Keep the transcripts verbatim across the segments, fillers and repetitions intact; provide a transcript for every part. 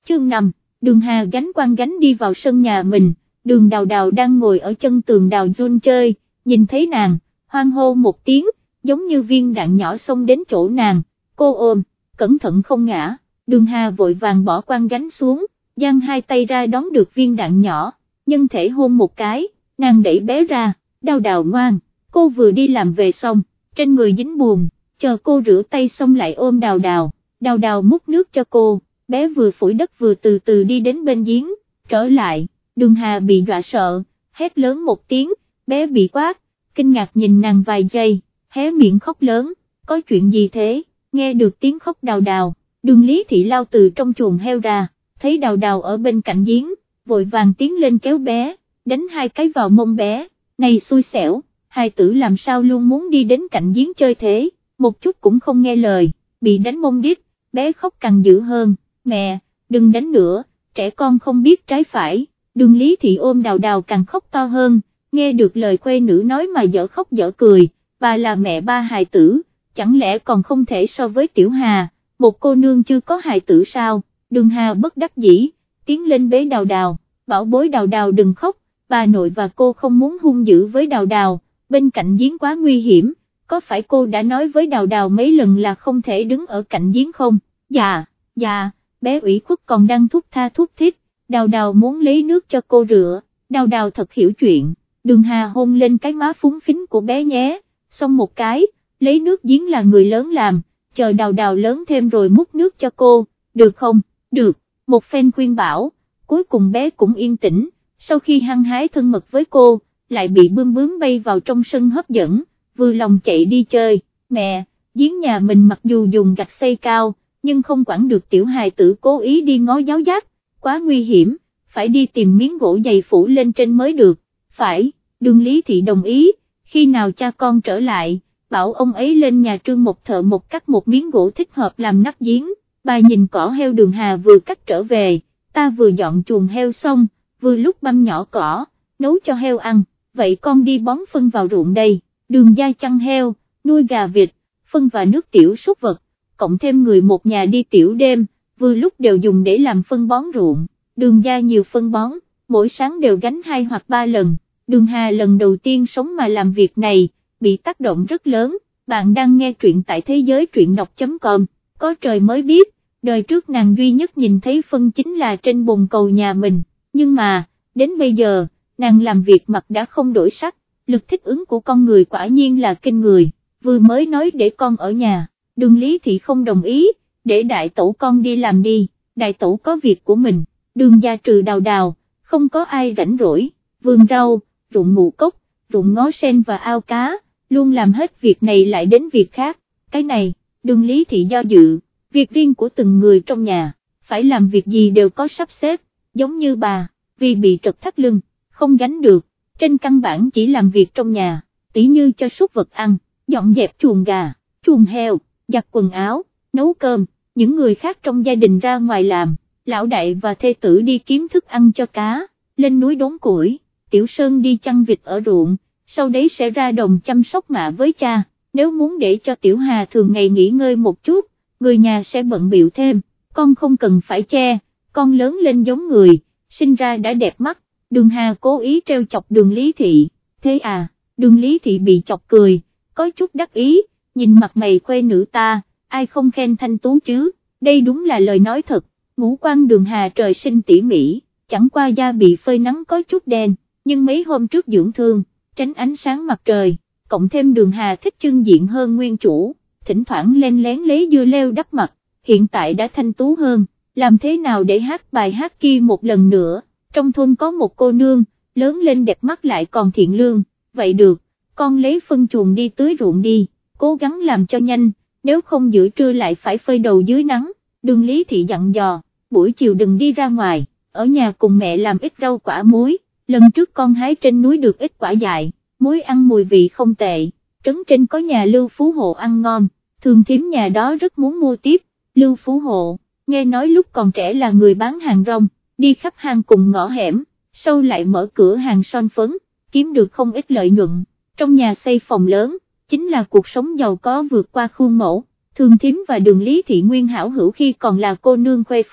chương năm, Đường Hà gánh quan gánh đi vào sân nhà mình, Đường Đào Đào đang ngồi ở chân tường đào run chơi, nhìn thấy nàng, hoan hô một tiếng, giống như viên đạn nhỏ xông đến chỗ nàng, cô ôm, cẩn thận không ngã, Đường Hà vội vàng bỏ quan gánh xuống, giang hai tay ra đón được viên đạn nhỏ, nhân thể hôn một cái, nàng đẩy bé ra, Đào Đào ngoan, cô vừa đi làm về xong, trên người dính buồn, chờ cô rửa tay xong lại ôm Đào Đào, Đào Đào múc nước cho cô, bé vừa phủi đất vừa từ từ đi đến bên giếng, trở lại, Đường Hà bị dọa sợ, hét lớn một tiếng, bé bị quát, kinh ngạc nhìn nàng vài giây, hé miệng khóc lớn, có chuyện gì thế, nghe được tiếng khóc Đào Đào, Đường Lý Thị lao từ trong chuồng heo ra, thấy Đào Đào ở bên cạnh giếng, vội vàng tiến lên kéo bé, đánh hai cái vào mông bé, này xui xẻo, hai tử làm sao luôn muốn đi đến cạnh giếng chơi thế, một chút cũng không nghe lời, bị đánh mông đít, bé khóc càng dữ hơn, mẹ, đừng đánh nữa, trẻ con không biết trái phải, Đường Lý Thị ôm Đào Đào càng khóc to hơn, nghe được lời khuê nữ nói mà dở khóc dở cười, bà là mẹ ba hài tử, chẳng lẽ còn không thể so với Tiểu Hà, một cô nương chưa có hài tử sao, Đường Hà bất đắc dĩ, tiến lên bế Đào Đào, bảo bối Đào Đào đừng khóc, bà nội và cô không muốn hung dữ với Đào Đào, bên cạnh giếng quá nguy hiểm, có phải cô đã nói với Đào Đào mấy lần là không thể đứng ở cạnh giếng không, dạ, dạ, bé ủy khuất còn đang thúc tha thúc thích, Đào Đào muốn lấy nước cho cô rửa, Đào Đào thật hiểu chuyện, Đường Hà hôn lên cái má phúng phính của bé nhé, xong một cái, lấy nước giếng là người lớn làm, chờ Đào Đào lớn thêm rồi múc nước cho cô, được không, được, một phen khuyên bảo, cuối cùng bé cũng yên tĩnh, sau khi hăng hái thân mật với cô, lại bị bướm bướm bay vào trong sân hấp dẫn, vừa lòng chạy đi chơi, mẹ, giếng nhà mình mặc dù dùng gạch xây cao, nhưng không quản được tiểu hài tử cố ý đi ngó giáo giác, quá nguy hiểm, phải đi tìm miếng gỗ dày phủ lên trên mới được, phải, Đường Lý Thị đồng ý, khi nào cha con trở lại, bảo ông ấy lên nhà Trương một thợ một cắt một miếng gỗ thích hợp làm nắp giếng, bà nhìn cỏ heo Đường Hà vừa cắt trở về, ta vừa dọn chuồng heo xong, vừa lúc băm nhỏ cỏ, nấu cho heo ăn, vậy con đi bón phân vào ruộng đây, Đường gia chăn heo, nuôi gà vịt, phân và nước tiểu súc vật, cộng thêm người một nhà đi tiểu đêm, vừa lúc đều dùng để làm phân bón ruộng, Đường gia nhiều phân bón, mỗi sáng đều gánh hai hoặc ba lần, Đường Hà lần đầu tiên sống mà làm việc này, bị tác động rất lớn, bạn đang nghe truyện tại thế giới truyện đọc.com, có trời mới biết, đời trước nàng duy nhất nhìn thấy phân chính là trên bồn cầu nhà mình, nhưng mà, đến bây giờ, nàng làm việc mặt đã không đổi sắc, lực thích ứng của con người quả nhiên là kinh người, vừa mới nói để con ở nhà, Đường Lý Thị không đồng ý, để đại tẩu con đi làm đi, đại tẩu có việc của mình, Đường gia trừ Đào Đào, không có ai rảnh rỗi, vườn rau, ruộng ngũ cốc, ruộng ngó sen và ao cá, luôn làm hết việc này lại đến việc khác, cái này, Đường Lý Thị do dự, việc riêng của từng người trong nhà, phải làm việc gì đều có sắp xếp, giống như bà, vì bị trật thắt lưng, không gánh được, trên căn bản chỉ làm việc trong nhà, tỉ như cho súc vật ăn, dọn dẹp chuồng gà, chuồng heo, giặt quần áo, nấu cơm, những người khác trong gia đình ra ngoài làm, lão đại và thê tử đi kiếm thức ăn cho cá, lên núi đốn củi, Tiểu Sơn đi chăn vịt ở ruộng, sau đấy sẽ ra đồng chăm sóc mạ với cha, nếu muốn để cho Tiểu Hà thường ngày nghỉ ngơi một chút, người nhà sẽ bận bịu thêm, con không cần phải che, con lớn lên giống người, sinh ra đã đẹp mắt, Đường Hà cố ý treo chọc Đường Lý Thị, thế à, Đường Lý Thị bị chọc cười, có chút đắc ý, nhìn mặt mày khuê nữ ta, ai không khen thanh tú chứ, đây đúng là lời nói thật, ngũ quan Đường Hà trời sinh tỉ mỉ, chẳng qua da bị phơi nắng có chút đen, nhưng mấy hôm trước dưỡng thương, tránh ánh sáng mặt trời, cộng thêm Đường Hà thích trưng diện hơn nguyên chủ, thỉnh thoảng lên lén lấy dưa leo đắp mặt, hiện tại đã thanh tú hơn, làm thế nào để hát bài hát kia một lần nữa, trong thôn có một cô nương, lớn lên đẹp mắt lại còn thiện lương, vậy được, con lấy phân chuồng đi tưới ruộng đi, cố gắng làm cho nhanh, nếu không giữa trưa lại phải phơi đầu dưới nắng, Đường Lý Thị dặn dò, buổi chiều đừng đi ra ngoài, ở nhà cùng mẹ làm ít rau quả muối, lần trước con hái trên núi được ít quả dại, muối ăn mùi vị không tệ, trấn trên có nhà Lưu Phú Hộ ăn ngon, thường thím nhà đó rất muốn mua tiếp, Lưu Phú Hộ, nghe nói lúc còn trẻ là người bán hàng rong, đi khắp hang cùng ngõ hẻm, sau lại mở cửa hàng son phấn, kiếm được không ít lợi nhuận, trong nhà xây phòng lớn, chính là cuộc sống giàu có vượt qua khuôn mẫu, thường thím và Đường Lý Thị nguyên hảo hữu khi còn là cô nương khuê phòng,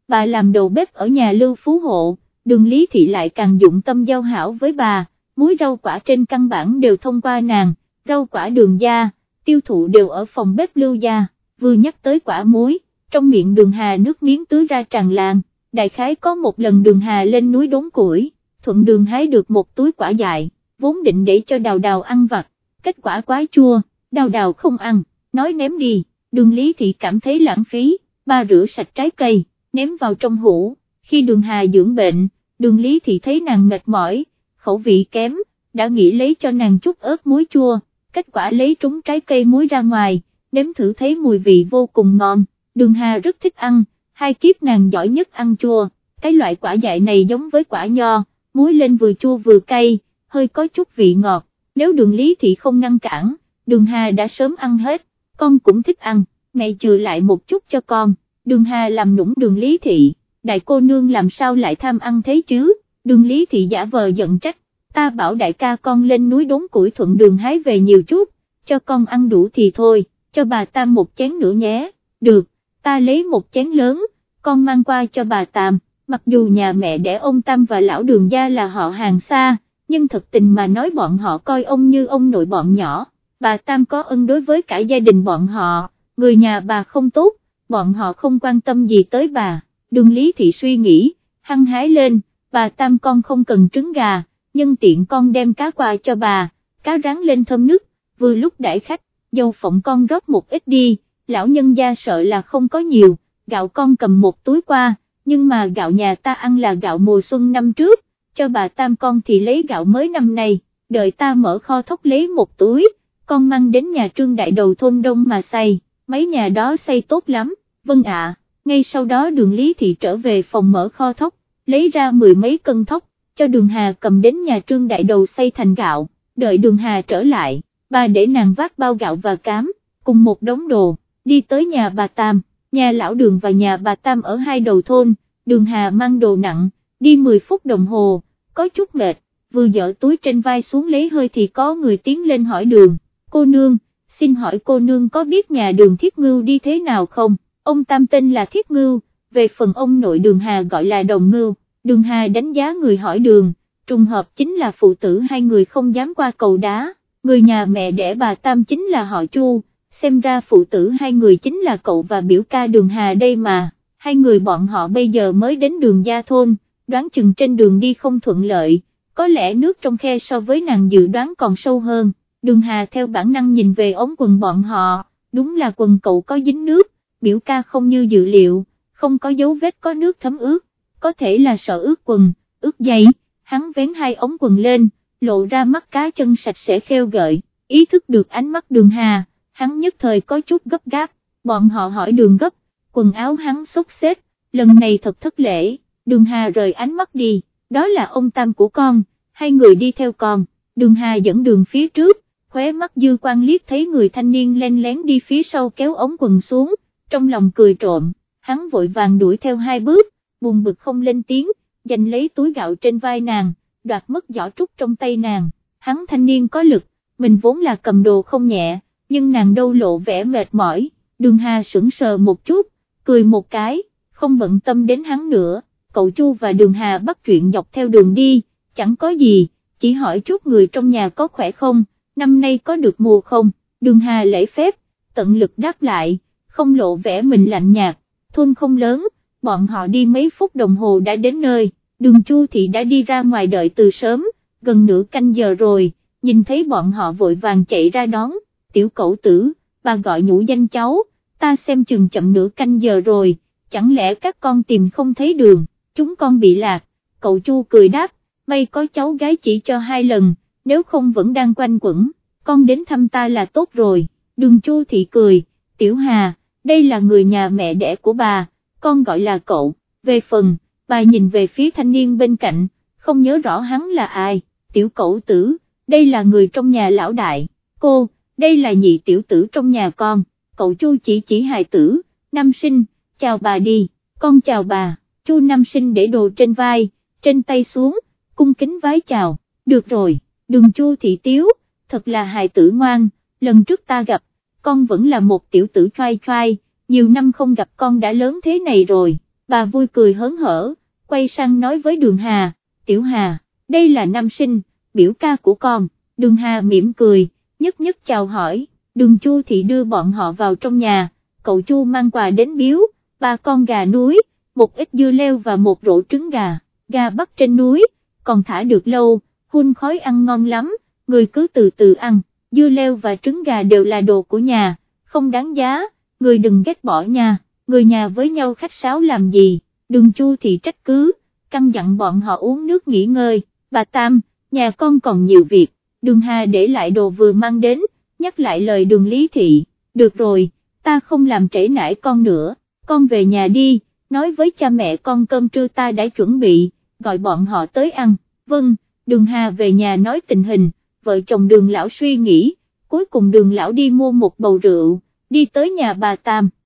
bà làm đầu bếp ở nhà Lưu Phú Hộ, Đường Lý Thị lại càng dụng tâm giao hảo với bà, muối rau quả trên căn bản đều thông qua nàng, rau quả Đường gia, tiêu thụ đều ở phòng bếp Lưu gia, vừa nhắc tới quả muối, trong miệng Đường Hà nước miếng tứ ra tràn lan, đại khái có một lần Đường Hà lên núi đốn củi, thuận đường hái được một túi quả dại, vốn định để cho Đào Đào ăn vặt, kết quả quá chua, Đào Đào không ăn, nói ném đi, Đường Lý Thị cảm thấy lãng phí, bà rửa sạch trái cây, ném vào trong hũ, khi Đường Hà dưỡng bệnh, Đường Lý Thị thấy nàng mệt mỏi, khẩu vị kém, đã nghĩ lấy cho nàng chút ớt muối chua, kết quả lấy trúng trái cây muối ra ngoài, nếm thử thấy mùi vị vô cùng ngon, Đường Hà rất thích ăn, hai kiếp nàng giỏi nhất ăn chua, cái loại quả dại này giống với quả nho, muối lên vừa chua vừa cay, hơi có chút vị ngọt, nếu Đường Lý Thị không ngăn cản, Đường Hà đã sớm ăn hết, con cũng thích ăn, mẹ chừa lại một chút cho con, Đường Hà làm nũng Đường Lý Thị, đại cô nương làm sao lại tham ăn thế chứ, Đường Lý Thị giả vờ giận trách, ta bảo đại ca con lên núi đốn củi thuận đường hái về nhiều chút, cho con ăn đủ thì thôi, cho bà Tam một chén nữa nhé, được, ta lấy một chén lớn, con mang qua cho bà Tam, mặc dù nhà mẹ đẻ ông Tam và lão Đường gia là họ hàng xa, nhưng thật tình mà nói bọn họ coi ông như ông nội bọn nhỏ, bà Tam có ân đối với cả gia đình bọn họ, người nhà bà không tốt, bọn họ không quan tâm gì tới bà, Đường Lý Thị suy nghĩ, hăng hái lên, bà Tam con không cần trứng gà, nhân tiện con đem cá qua cho bà, cá rán lên thơm nước, vừa lúc đãi khách, dầu phộng con rót một ít đi, lão nhân gia sợ là không có nhiều, gạo con cầm một túi qua, nhưng mà gạo nhà ta ăn là gạo mùa xuân năm trước, cho bà Tam con thì lấy gạo mới năm nay, đợi ta mở kho thóc lấy một túi, con mang đến nhà Trương Đại Đầu thôn Đông mà xay, mấy nhà đó xay tốt lắm, vâng ạ, ngay sau đó Đường Lý Thị trở về phòng mở kho thóc, lấy ra mười mấy cân thóc, cho Đường Hà cầm đến nhà Trương Đại Đầu xay thành gạo, đợi Đường Hà trở lại, bà để nàng vác bao gạo và cám, cùng một đống đồ, đi tới nhà bà Tam, nhà lão Đường và nhà bà Tam ở hai đầu thôn, Đường Hà mang đồ nặng, đi mười phút đồng hồ, có chút mệt, vừa dỡ túi trên vai xuống lấy hơi thì có người tiến lên hỏi Đường, cô nương, xin hỏi cô nương có biết nhà Đường Thiết Ngưu đi thế nào không, ông Tam tên là Thiết Ngưu, về phần ông nội Đường Hà gọi là Đồng Ngưu, Đường Hà đánh giá người hỏi Đường, trùng hợp chính là phụ tử hai người không dám qua cầu đá, người nhà mẹ đẻ bà Tam chính là họ Chu, xem ra phụ tử hai người chính là cậu và biểu ca Đường Hà đây mà, hai người bọn họ bây giờ mới đến Đường gia thôn, đoán chừng trên đường đi không thuận lợi, có lẽ nước trong khe so với nàng dự đoán còn sâu hơn, Đường Hà theo bản năng nhìn về ống quần bọn họ, đúng là quần cậu có dính nước, biểu ca không như dự liệu, không có dấu vết có nước thấm ướt, có thể là sợ ướt quần, ướt giày, hắn vén hai ống quần lên, lộ ra mắt cá chân sạch sẽ khêu gợi, ý thức được ánh mắt Đường Hà, hắn nhất thời có chút gấp gáp, bọn họ hỏi Đường gấp, quần áo hắn xốc xếp, lần này thật thất lễ, Đường Hà rời ánh mắt đi, đó là ông Tam của con, hai người đi theo con, Đường Hà dẫn đường phía trước, khóe mắt dư quan liếc thấy người thanh niên len lén đi phía sau kéo ống quần xuống, trong lòng cười trộm, hắn vội vàng đuổi theo hai bước, buồn bực không lên tiếng, giành lấy túi gạo trên vai nàng, đoạt mất giỏ trúc trong tay nàng, hắn thanh niên có lực, mình vốn là cầm đồ không nhẹ, nhưng nàng đâu lộ vẻ mệt mỏi, Đường Hà sững sờ một chút, cười một cái, không bận tâm đến hắn nữa, cậu Chu và Đường Hà bắt chuyện dọc theo đường đi, chẳng có gì, chỉ hỏi chút người trong nhà có khỏe không, năm nay có được mùa không, Đường Hà lễ phép, tận lực đáp lại, không lộ vẻ mình lạnh nhạt, thôn không lớn, bọn họ đi mấy phút đồng hồ đã đến nơi, Đường Chu Thị đã đi ra ngoài đợi từ sớm, gần nửa canh giờ rồi, nhìn thấy bọn họ vội vàng chạy ra đón, tiểu cẩu tử, bà gọi nhũ danh cháu, ta xem chừng chậm nửa canh giờ rồi, chẳng lẽ các con tìm không thấy đường, chúng con bị lạc, cậu Chu cười đáp, may có cháu gái chỉ cho hai lần, nếu không vẫn đang quanh quẩn, con đến thăm ta là tốt rồi, Đường Chu Thị cười, tiểu Hà, đây là người nhà mẹ đẻ của bà, con gọi là cậu, về phần, bà nhìn về phía thanh niên bên cạnh, không nhớ rõ hắn là ai, tiểu cẩu tử, đây là người trong nhà lão đại, cô, đây là nhị tiểu tử trong nhà con, cậu Chu chỉ chỉ hài tử, Nam Sinh, chào bà đi, con chào bà, Chu Nam Sinh để đồ trên vai, trên tay xuống, cung kính vái chào, được rồi, Đường Chu Thị tiếu, thật là hài tử ngoan, lần trước ta gặp, con vẫn là một tiểu tử trai trai, nhiều năm không gặp con đã lớn thế này rồi, bà vui cười hớn hở, quay sang nói với Đường Hà, Tiểu Hà, đây là nam sinh, biểu ca của con. Đường Hà mỉm cười, nhất nhất chào hỏi, Đường Chu Thị đưa bọn họ vào trong nhà, cậu Chu mang quà đến biếu, ba con gà núi, một ít dưa leo và một rổ trứng gà, gà bắt trên núi, còn thả được lâu, hun khói ăn ngon lắm, người cứ từ từ ăn, dưa leo và trứng gà đều là đồ của nhà, không đáng giá, người đừng ghét bỏ nha, người nhà với nhau khách sáo làm gì. Đường Chu Thị trách cứ, căn dặn bọn họ uống nước nghỉ ngơi, bà Tam, nhà con còn nhiều việc. Đường Hà để lại đồ vừa mang đến, nhắc lại lời Đường Lý Thị, được rồi, ta không làm trễ nải con nữa, con về nhà đi, nói với cha mẹ con cơm trưa ta đã chuẩn bị, gọi bọn họ tới ăn. Vâng, Đường Hà về nhà nói tình hình, vợ chồng Đường lão suy nghĩ, cuối cùng Đường lão đi mua một bầu rượu, đi tới nhà bà Tam.